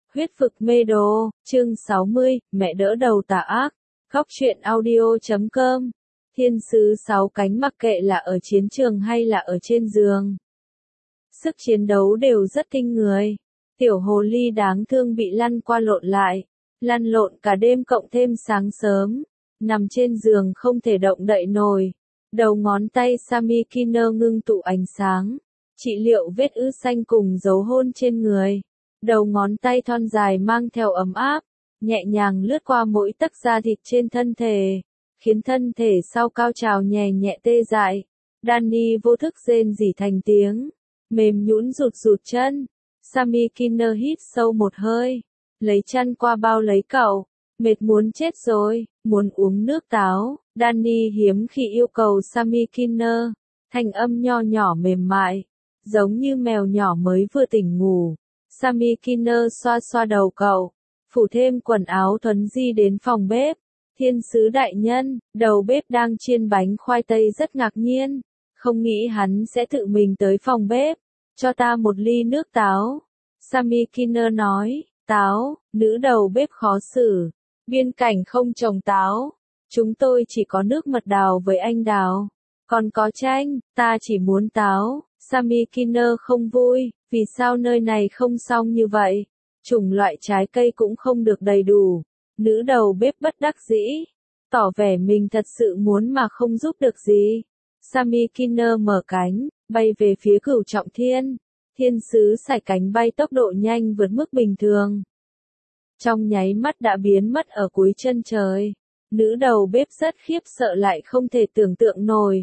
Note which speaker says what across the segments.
Speaker 1: Huyết vực mê đồ, chương 60, mẹ đỡ đầu tà ác. Góc truyện audio.com. Thiên sứ 6 cánh mặc kệ là ở chiến trường hay là ở trên giường. Sức chiến đấu đều rất kinh người. Tiểu hồ ly đáng thương bị lăn qua lộn lại. Lăn lộn cả đêm cộng thêm sáng sớm. Nằm trên giường không thể động đậy nổi. Đầu ngón tay Samikiner ngưng tụ ánh sáng. Trị liệu vết ứ xanh cùng dấu hôn trên người. Đầu ngón tay thon dài mang theo ấm áp, nhẹ nhàng lướt qua mỗi tấc da thịt trên thân thể, khiến thân thể sau cao trào nhẹ nhẹ tê dại. Danny vô thức rên rỉ thành tiếng, mềm nhũn rụt rụt chân. Samikiner hít sâu một hơi, lấy chăn qua bao lấy cậu, mệt muốn chết rồi, muốn uống nước táo. Danny hiếm khi yêu cầu Samikiner, thanh âm nho nhỏ mềm mại, giống như mèo nhỏ mới vừa tỉnh ngủ. Samikiner xoa xoa đầu cậu, phủ thêm quần áo thuần di đến phòng bếp. Thiên sứ đại nhân, đầu bếp đang chiên bánh khoai tây rất ngạc nhiên, không nghĩ hắn sẽ tự mình tới phòng bếp. Cho ta một ly nước táo. Samikiner nói, táo, nữ đầu bếp khó xử. Biên cảnh không trồng táo. Chúng tôi chỉ có nước mật đào với anh đào. Còn có chanh, ta chỉ muốn táo. Samikiner không vui, vì sao nơi này không xong như vậy? Chủng loại trái cây cũng không được đầy đủ. Nữ đầu bếp bất đắc dĩ, tỏ vẻ mình thật sự muốn mà không giúp được gì. Samikiner mở cánh, bay về phía Cửu Trọng Thiên. Thiên sứ sải cánh bay tốc độ nhanh vượt mức bình thường. Trong nháy mắt đã biến mất ở cuối chân trời. Nữ đầu bếp rất khiếp sợ lại không thể tưởng tượng nổi.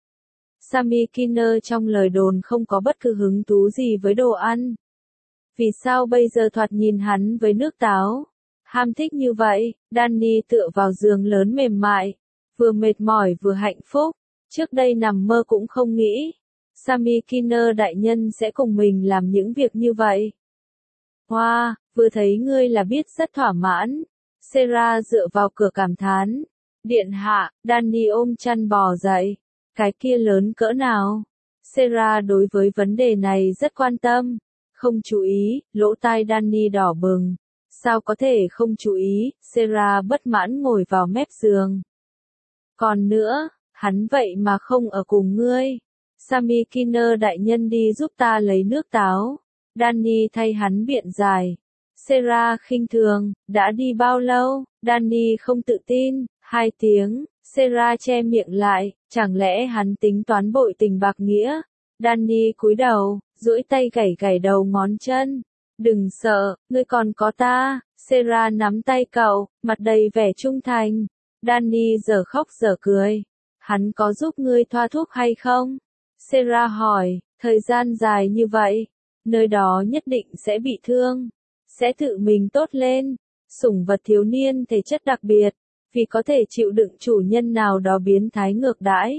Speaker 1: Samikiner trong lời đồn không có bất cứ hứng thú gì với đồ ăn. Vì sao bây giờ thoạt nhìn hắn với nước táo? Ham thích như vậy. Danny tựa vào giường lớn mềm mại. Vừa mệt mỏi vừa hạnh phúc. Trước đây nằm mơ cũng không nghĩ. Samikiner đại nhân sẽ cùng mình làm những việc như vậy. Wow, vừa thấy ngươi là biết rất thỏa mãn. Sarah dựa vào cửa cảm thán. Điện hạ, Danny ôm chăn bò dậy. Cái kia lớn cỡ nào? Sarah đối với vấn đề này rất quan tâm. Không chú ý, lỗ tai Danny đỏ bừng. Sao có thể không chú ý? Sarah bất mãn ngồi vào mép giường. Còn nữa, hắn vậy mà không ở cùng ngươi. Samikiner đại nhân đi giúp ta lấy nước táo. Danny thay hắn biện giải. Sarah khinh thường, đã đi bao lâu? Danny không tự tin, 2 tiếng. Sarah che miệng lại, chẳng lẽ hắn tính toán bội tình bạc nghĩa? Danny cúi đầu, duỗi tay gảy gảy đầu ngón chân. Đừng sợ, ngươi còn có ta. Sarah nắm tay cậu, mặt đầy vẻ trung thành. Danny giờ khóc giờ cười. Hắn có giúp ngươi thoa thuốc hay không? Sarah hỏi, thời gian dài như vậy, nơi đó nhất định sẽ bị thương, sẽ tự mình tốt lên. Sủng vật thiếu niên thể chất đặc biệt, vì có thể chịu đựng chủ nhân nào đó biến thái ngược đãi.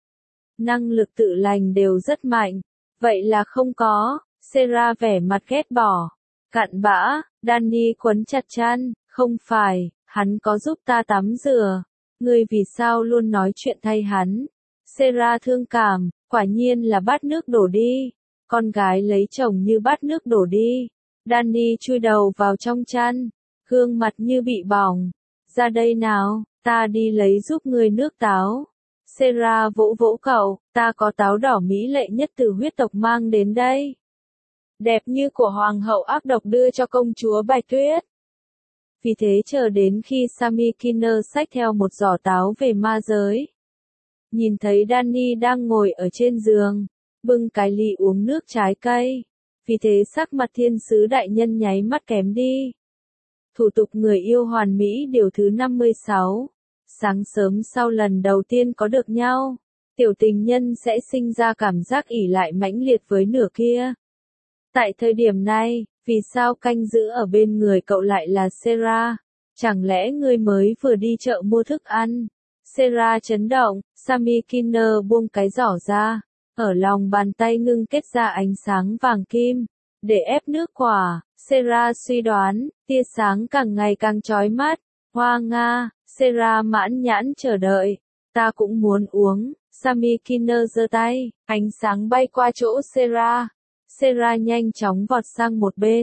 Speaker 1: Năng lực tự lành đều rất mạnh, vậy là không có. Sarah vẻ mặt ghét bỏ. Cặn bã. Danny quấn chặt chăn, không phải, hắn có giúp ta tắm rửa. Ngươi vì sao luôn nói chuyện thay hắn? Sarah thương cảm, quả nhiên là bát nước đổ đi. Con gái lấy chồng như bát nước đổ đi. Danny chui đầu vào trong chăn, gương mặt như bị bỏng. Ra đây nào, ta đi lấy giúp ngươi nước táo. Sarah vỗ vỗ cậu, ta có táo đỏ mỹ lệ nhất từ huyết tộc mang đến đây. Đẹp như của hoàng hậu ác độc đưa cho công chúa Bạch Tuyết. Vì thế chờ đến khi Samikiner xách theo một giỏ táo về ma giới. Nhìn thấy Danny đang ngồi ở trên giường, bưng cái ly uống nước trái cây. Vì thế sắc mặt thiên sứ đại nhân nháy mắt kém đi. Thủ tục người yêu hoàn mỹ điều thứ 56. Sáng sớm sau lần đầu tiên có được nhau, tiểu tình nhân sẽ sinh ra cảm giác ỷ lại mãnh liệt với nửa kia. Tại thời điểm này, vì sao canh giữ ở bên người cậu lại là Sarah? Chẳng lẽ ngươi mới vừa đi chợ mua thức ăn? Sarah chấn động, Samikiner buông cái giỏ ra, ở lòng bàn tay ngưng kết ra ánh sáng vàng kim, để ép nước quả. Sarah suy đoán, tia sáng càng ngày càng chói mắt. Hoa nga. Sarah mãn nhãn chờ đợi. Ta cũng muốn uống. Samikiner giơ tay, ánh sáng bay qua chỗ Sarah. Sarah nhanh chóng vọt sang một bên,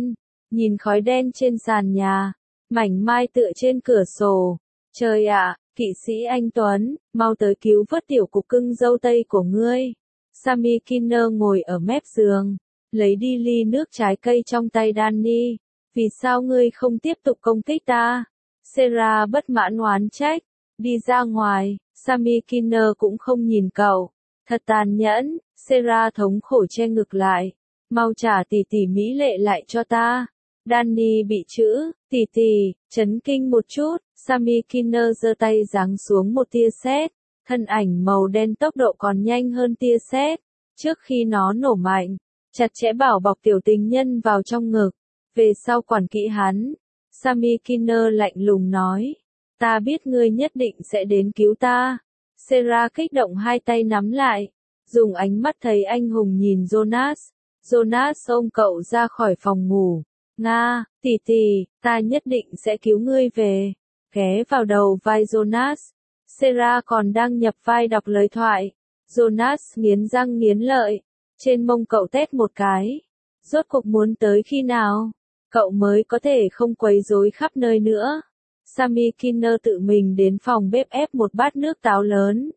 Speaker 1: nhìn khói đen trên sàn nhà, mảnh mai tựa trên cửa sổ. Trời ạ, kỵ sĩ anh Tuấn, mau tới cứu vớt tiểu cục cưng dâu tây của ngươi. Sammy Kinner ngồi ở mép giường, lấy đi ly nước trái cây trong tay Danny. Vì sao ngươi không tiếp tục công kích ta? Sarah bất mãn oán trách. Đi ra ngoài, Sammy Kinner cũng không nhìn cậu. Thật tàn nhẫn, Sarah thống khổ che ngực lại. Mau trả tỷ tỷ mỹ lệ lại cho ta. Danny bị chữ, tỷ tỷ, chấn kinh một chút. Sammy Kinner giơ tay giáng xuống một tia sét. Thân ảnh màu đen tốc độ còn nhanh hơn tia sét. Trước khi nó nổ mạnh, chặt chẽ bảo bọc tiểu tình nhân vào trong ngực. Về sau quản kỹ hắn. Sammy Kinner lạnh lùng nói. Ta biết ngươi nhất định sẽ đến cứu ta. Sarah kích động hai tay nắm lại. Dùng ánh mắt thấy anh hùng nhìn Jonas. Jonas ôm cậu ra khỏi phòng ngủ. Nga, tỷ tỷ, ta nhất định sẽ cứu ngươi về. Ghé vào đầu vai Jonas. Sarah còn đang nhập vai đọc lời thoại. Jonas nghiến răng nghiến lợi. Trên mông cậu tét một cái. Rốt cuộc muốn tới khi nào? Cậu mới có thể không quấy rối khắp nơi nữa. Sammy Kinner tự mình đến phòng bếp ép một bát nước táo lớn.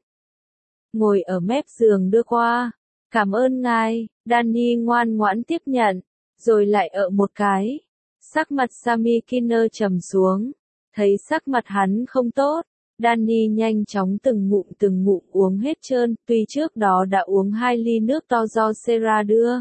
Speaker 1: Ngồi ở mép giường đưa qua. Cảm ơn ngài, Danny ngoan ngoãn tiếp nhận. Rồi lại ở một cái. Sắc mặt Sammy Kinner trầm xuống. Thấy sắc mặt hắn không tốt. Danny nhanh chóng từng ngụm uống hết trơn. Tuy trước đó đã uống 2 ly nước to do Sarah đưa.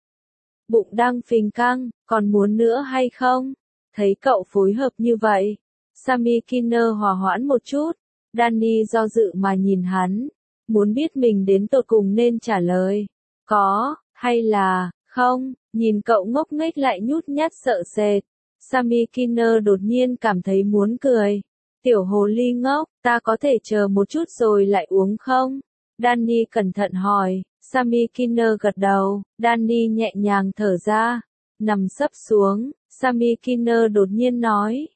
Speaker 1: Bụng đang phình căng, còn muốn nữa hay không? Thấy cậu phối hợp như vậy. Sammy Kinner hòa hoãn một chút. Danny do dự mà nhìn hắn. Muốn biết mình đến tột cùng nên trả lời. Có, hay là, không, nhìn cậu ngốc nghếch lại nhút nhát sợ sệt. Sammy Kinner đột nhiên cảm thấy muốn cười. Tiểu hồ ly ngốc, ta có thể chờ một chút rồi lại uống không? Danny cẩn thận hỏi. Sammy Kinner gật đầu. Danny nhẹ nhàng thở ra. Nằm sấp xuống. Sammy Kinner đột nhiên nói.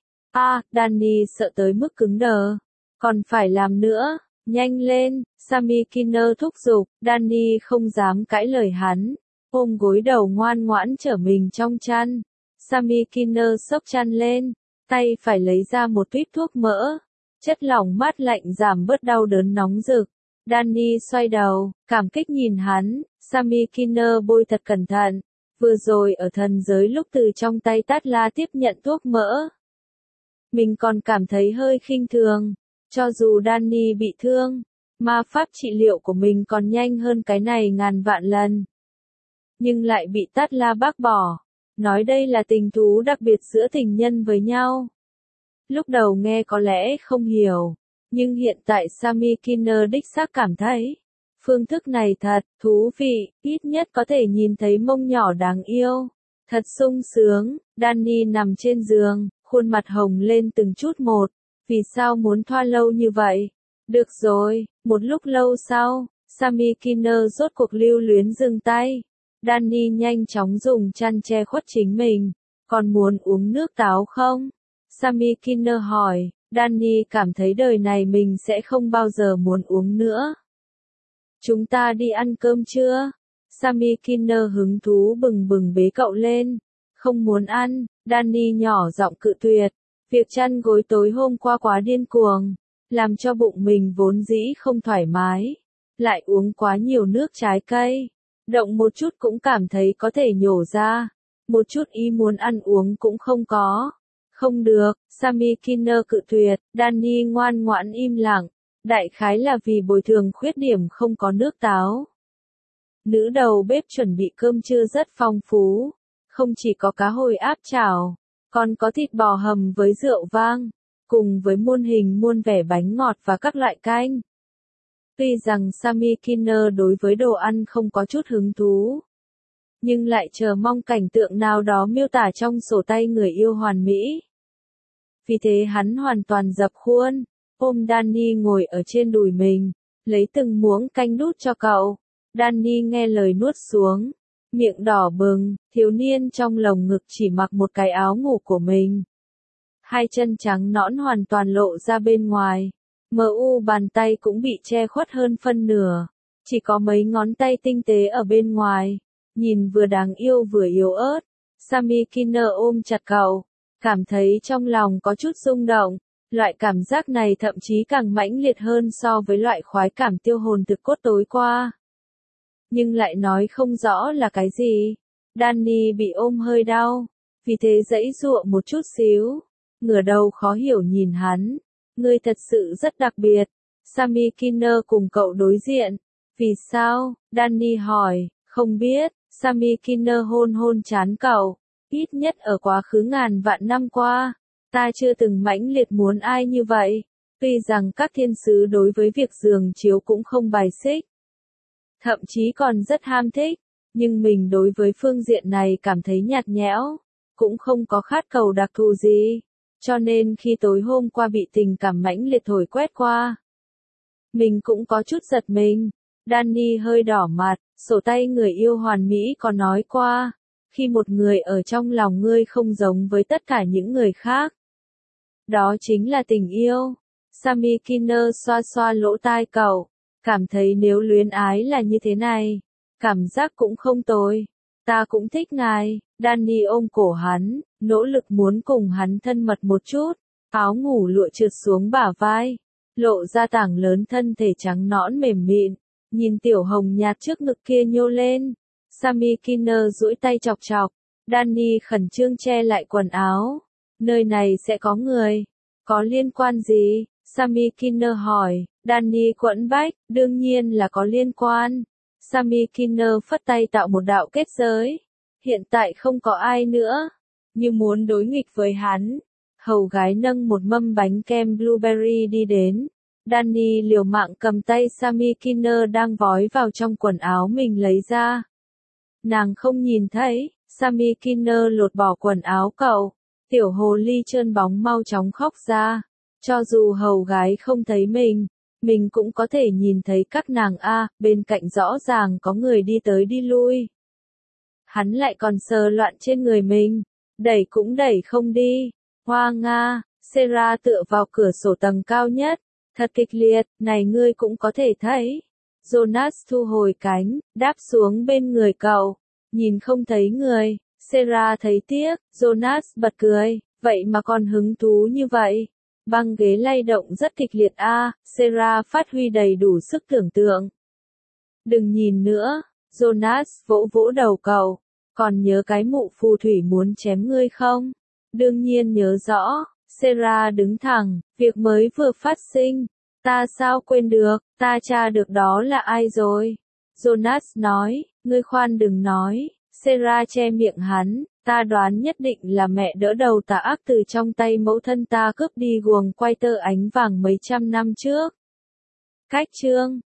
Speaker 1: Danny sợ tới mức cứng đờ. Còn phải làm nữa. Nhanh lên. Sammy Kinner thúc giục. Danny không dám cãi lời hắn. Ôm gối đầu ngoan ngoãn trở mình trong chăn. Sammy Kinner xốc chăn lên. Tay phải lấy ra một tuýp thuốc mỡ. Chất lỏng mát lạnh giảm bớt đau đớn nóng rực. Danny xoay đầu, cảm kích nhìn hắn. Sammy Kinner bôi thật cẩn thận. Vừa rồi ở thần giới lúc từ trong tay Tát La tiếp nhận thuốc mỡ. Mình còn cảm thấy hơi khinh thường. Cho dù Danny bị thương, ma pháp trị liệu của mình còn nhanh hơn cái này ngàn vạn lần. Nhưng lại bị Tát La bác bỏ. Nói đây là tình thú đặc biệt giữa tình nhân với nhau. Lúc đầu nghe có lẽ không hiểu. Nhưng hiện tại Sammy Kinner đích xác cảm thấy. Phương thức này thật thú vị, ít nhất có thể nhìn thấy mông nhỏ đáng yêu. Thật sung sướng. Danny nằm trên giường, khuôn mặt hồng lên từng chút một. Vì sao muốn thoa lâu như vậy? Được rồi, một lúc lâu sau, Sammy Kinner rốt cuộc lưu luyến dừng tay. Danny nhanh chóng dùng chăn che khuất chính mình. Còn muốn uống nước táo không? Sammy Kinner hỏi. Danny cảm thấy đời này mình sẽ không bao giờ muốn uống nữa. Chúng ta đi ăn cơm chưa? Sammy Kinner hứng thú bừng bừng bế cậu lên. Không muốn ăn. Danny nhỏ giọng cự tuyệt. Việc chăn gối tối hôm qua quá điên cuồng. Làm cho bụng mình vốn dĩ không thoải mái. Lại uống quá nhiều nước trái cây. Động một chút cũng cảm thấy có thể nhổ ra. Một chút ý muốn ăn uống cũng không có. Không được, Sammy Kinner cự tuyệt. Danny ngoan ngoãn im lặng. Đại khái là vì bồi thường khuyết điểm không có nước táo. Nữ đầu bếp chuẩn bị cơm trưa rất phong phú. Không chỉ có cá hồi áp chảo, còn có thịt bò hầm với rượu vang, cùng với muôn hình muôn vẻ bánh ngọt và các loại canh. Tuy rằng Sammy Kinner đối với đồ ăn không có chút hứng thú, nhưng lại chờ mong cảnh tượng nào đó miêu tả trong sổ tay người yêu hoàn mỹ. Vì thế hắn hoàn toàn dập khuôn, ôm Danny ngồi ở trên đùi mình, lấy từng muỗng canh đút cho cậu. Danny nghe lời nuốt xuống, miệng đỏ bừng, thiếu niên trong lồng ngực chỉ mặc một cái áo ngủ của mình. Hai chân trắng nõn hoàn toàn lộ ra bên ngoài, bàn tay cũng bị che khuất hơn phân nửa, chỉ có mấy ngón tay tinh tế ở bên ngoài, nhìn vừa đáng yêu vừa yếu ớt. Sammy Kinner ôm chặt cậu, cảm thấy trong lòng có chút rung động. Loại cảm giác này thậm chí càng mãnh liệt hơn so với loại khoái cảm tiêu hồn thực cốt tối qua. Nhưng lại nói không rõ là cái gì. Danny bị ôm hơi đau, vì thế giãy giụa một chút xíu, ngửa đầu khó hiểu nhìn hắn. Ngươi thật sự rất đặc biệt. Sammy Kinner cùng cậu đối diện. Vì sao? Danny hỏi. Không biết. Sammy Kinner hôn hôn trán cậu. Ít nhất ở quá khứ ngàn vạn năm qua, ta chưa từng mãnh liệt muốn ai như vậy. Tuy rằng các thiên sứ đối với việc giường chiếu cũng không bài xích, thậm chí còn rất ham thích, nhưng mình đối với phương diện này cảm thấy nhạt nhẽo, cũng không có khát cầu đặc thù gì. Cho nên khi tối hôm qua bị tình cảm mãnh liệt thổi quét qua, mình cũng có chút giật mình. Danny hơi đỏ mặt, sổ tay người yêu hoàn mỹ có nói qua, khi một người ở trong lòng ngươi không giống với tất cả những người khác, đó chính là tình yêu. Sammy Kinner xoa xoa lỗ tai cậu, cảm thấy nếu luyến ái là như thế này, cảm giác cũng không tồi. Ta cũng thích ngài. Danny ôm cổ hắn, nỗ lực muốn cùng hắn thân mật một chút. Áo ngủ lụa trượt xuống bả vai, lộ ra tảng lớn thân thể trắng nõn mềm mịn, nhìn tiểu hồng nhạt trước ngực kia nhô lên. Sammy Kinner duỗi tay chọc chọc, Danny khẩn trương che lại quần áo. Nơi này sẽ có người. Có liên quan gì? Sammy Kinner hỏi. Danny quẫn bách, đương nhiên là có liên quan. Sammy Kinner phất tay tạo một đạo kết giới. Hiện tại không có ai nữa, như muốn đối nghịch với hắn. Hầu gái nâng một mâm bánh kem blueberry đi đến. Danny liều mạng cầm tay Sammy Kinner đang vói vào trong quần áo mình lấy ra. Nàng không nhìn thấy. Sammy Kinner lột bỏ quần áo cậu. Tiểu hồ ly trơn bóng mau chóng khóc ra. Cho dù hầu gái không thấy mình cũng có thể nhìn thấy các nàng a, bên cạnh rõ ràng có người đi tới đi lui. Hắn lại còn sờ loạn trên người mình, đẩy cũng đẩy không đi. Hoa nga, Sarah tựa vào cửa sổ tầng cao nhất, thật kịch liệt, này ngươi cũng có thể thấy. Jonas thu hồi cánh, đáp xuống bên người cậu, nhìn không thấy người. Sarah thấy tiếc, Jonas bật cười, vậy mà còn hứng thú như vậy. Băng ghế lay động rất kịch liệt a. Sarah phát huy đầy đủ sức tưởng tượng. Đừng nhìn nữa. Jonas vỗ vỗ đầu cậu. Còn nhớ cái mụ phù thủy muốn chém ngươi không? Đương nhiên nhớ rõ. Sarah đứng thẳng, việc mới vừa phát sinh. Ta sao quên được, ta tra được đó là ai rồi. Jonas nói, ngươi khoan đừng nói. Sarah che miệng hắn, ta đoán nhất định là mẹ đỡ đầu tà ác từ trong tay mẫu thân ta cướp đi guồng quay tơ ánh vàng mấy trăm năm trước. Cách chương